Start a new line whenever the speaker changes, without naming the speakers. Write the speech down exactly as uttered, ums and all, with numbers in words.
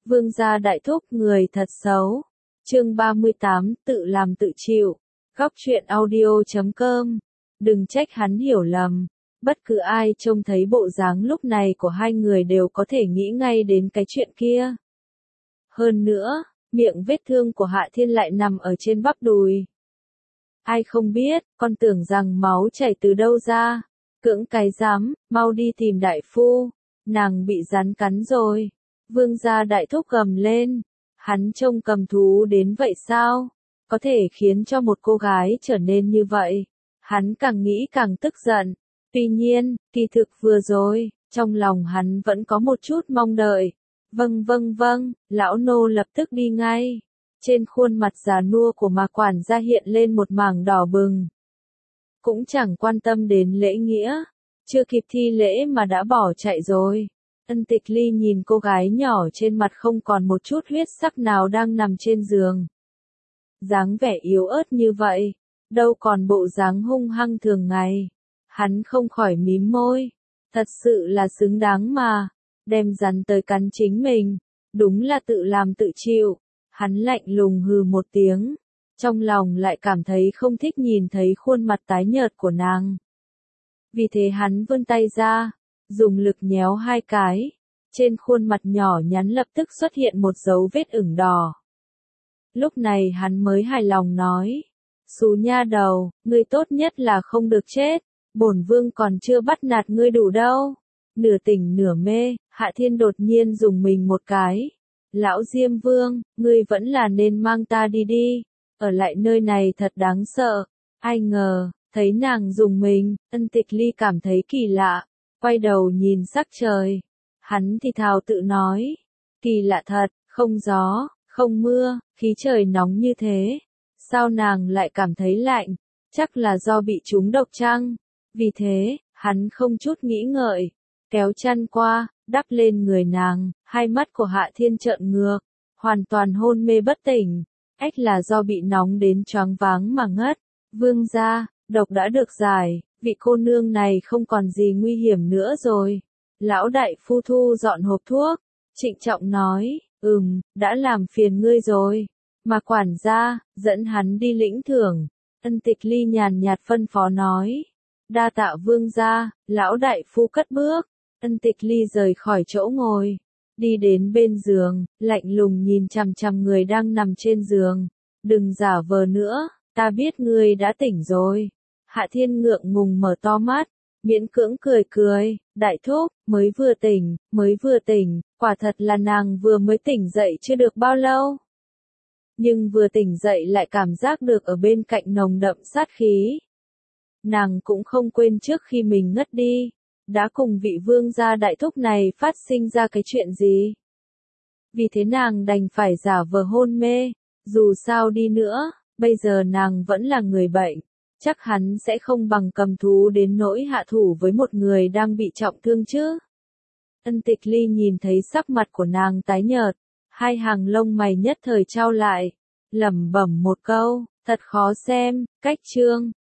Vương gia đại thúc người thật xấu. Chương ba mươi tám, tự làm tự chịu. Góc truyện audio chấm com. Đừng trách hắn hiểu lầm. Bất cứ ai trông thấy bộ dáng lúc này của hai người đều có thể nghĩ ngay đến cái chuyện kia. Hơn nữa, miệng vết thương của Hạ Thiên lại nằm ở trên bắp đùi. Ai không biết, con tưởng rằng máu chảy từ đâu ra. Cưỡng cái dám, mau đi tìm đại phu. Nàng bị rắn cắn rồi. Vương gia đại thúc gầm lên. Hắn trông cầm thú đến vậy sao? Có thể khiến cho một cô gái trở nên như vậy. Hắn càng nghĩ càng tức giận. Tuy nhiên, kỳ thực vừa rồi, trong lòng hắn vẫn có một chút mong đợi. Vâng vâng vâng, lão nô lập tức đi ngay. Trên khuôn mặt già nua của Mạc quản gia hiện lên một mảng đỏ bừng. Cũng chẳng quan tâm đến lễ nghĩa. Chưa kịp thi lễ mà đã bỏ chạy rồi. Ân Tịch Ly nhìn cô gái nhỏ trên mặt không còn một chút huyết sắc nào đang nằm trên giường. Dáng vẻ yếu ớt như vậy, đâu còn bộ dáng hung hăng thường ngày. Hắn không khỏi mím môi. Thật sự là xứng đáng mà. Đem rắn tới cắn chính mình. Đúng là tự làm tự chịu. Hắn lạnh lùng hừ một tiếng. Trong lòng lại cảm thấy không thích nhìn thấy khuôn mặt tái nhợt của nàng. Vì thế hắn vươn tay ra. Dùng lực nhéo hai cái. Trên khuôn mặt nhỏ nhắn lập tức xuất hiện một dấu vết ửng đỏ. Lúc này hắn mới hài lòng nói. Xú nha đầu, ngươi tốt nhất là không được chết. Bổn vương còn chưa bắt nạt ngươi đủ đâu. Nửa tỉnh nửa mê, Hạ Thiên đột nhiên dùng mình một cái. Lão Diêm Vương, ngươi vẫn là nên mang ta đi đi. Ở lại nơi này thật đáng sợ. Ai ngờ, thấy nàng dùng mình, Ân Tịch Ly cảm thấy kỳ lạ. Quay đầu nhìn sắc trời. Hắn thì thào tự nói. Kỳ lạ thật, không gió, không mưa, khí trời nóng như thế. Sao nàng lại cảm thấy lạnh? Chắc là do bị trúng độc chăng? Vì thế, hắn không chút nghĩ ngợi. Kéo chăn qua, đắp lên người nàng. Hai mắt của Hạ Thiên trợn ngược. Hoàn toàn hôn mê bất tỉnh. Ách là do bị nóng đến choáng váng mà ngất. Vương gia, độc đã được giải. Vị cô nương này không còn gì nguy hiểm nữa rồi. Lão đại phu thu dọn hộp thuốc. Trịnh trọng nói, ừm, đã làm phiền ngươi rồi. Mà quản gia, dẫn hắn đi lĩnh thưởng. Ân Tịch Ly nhàn nhạt phân phó nói. Đa tạ vương gia, lão đại phu cất bước. Ân Tịch Ly rời khỏi chỗ ngồi. Đi đến bên giường, lạnh lùng nhìn chằm chằm người đang nằm trên giường. Đừng giả vờ nữa, ta biết ngươi đã tỉnh rồi. Hạ Thiên ngượng ngùng mở to mắt, miễn cưỡng cười cười, đại thúc, mới vừa tỉnh, mới vừa tỉnh, quả thật là nàng vừa mới tỉnh dậy chưa được bao lâu. Nhưng vừa tỉnh dậy lại cảm giác được ở bên cạnh nồng đậm sát khí. Nàng cũng không quên trước khi mình ngất đi, đã cùng vị vương gia đại thúc này phát sinh ra cái chuyện gì. Vì thế nàng đành phải giả vờ hôn mê, dù sao đi nữa, bây giờ nàng vẫn là người bệnh. Chắc hắn sẽ không bằng cầm thú đến nỗi hạ thủ với một người đang bị trọng thương chứ. Ân Tịch Ly nhìn thấy sắc mặt của nàng tái nhợt, hai hàng lông mày nhất thời chau lại, lẩm bẩm một câu, thật khó xem, cách chương,